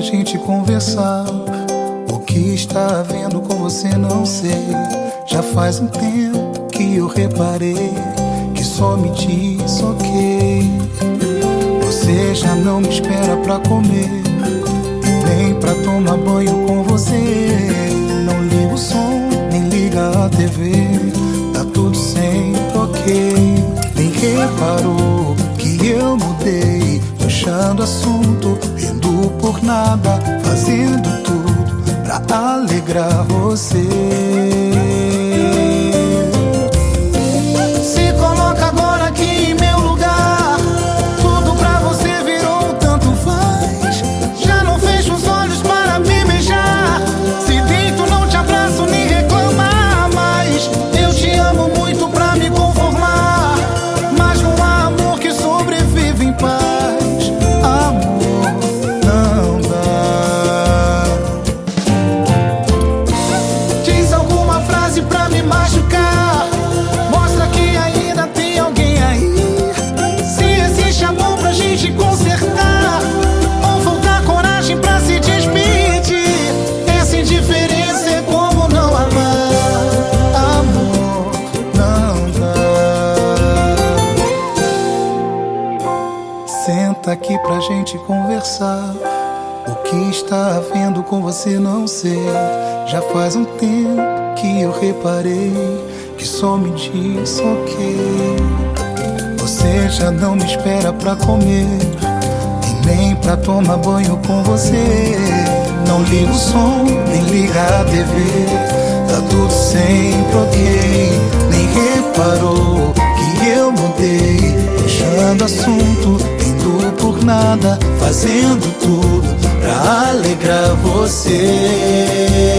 pra gente conversar. O que está havendo com você não sei. Já faz um tempo que eu reparei que só me diz ok. Você já não me espera pra comer, nem pra tomar banho com você. Não liga o som, nem liga a TV, tá tudo sempre ok. Nem reparou que eu mudei, puxando assunto, indo por nada, fazendo tudo pra alegrar você. Se coloca agora aqui em meu lugar, tudo pra você virou um tanto faz. Já não fecho os olhos para me beijar, se deito não te abraço nem reclamar mais. Eu te amo muito pra me conformar, mas não há amor que sobrevive em paz. Amor não dá. Diz alguma frase pra me machucar, mostra que ainda tem alguém aí. Se existe amor pra gente consertar, ou faltar coragem pra se despedir. Essa indiferença é como não amar. Amor não dá. Senta aqui pra gente conversar. O que está havendo com você não sei. Já faz um tempo que eu reparei que só me diz ok. Você já não me espera pra comer, e nem pra tomar banho com você. Não liga o som, nem liga a TV, tá tudo sempre ok. Nem reparou que eu mudei, puxando assunto, indo por nada, fazendo tudo pra alegrar você.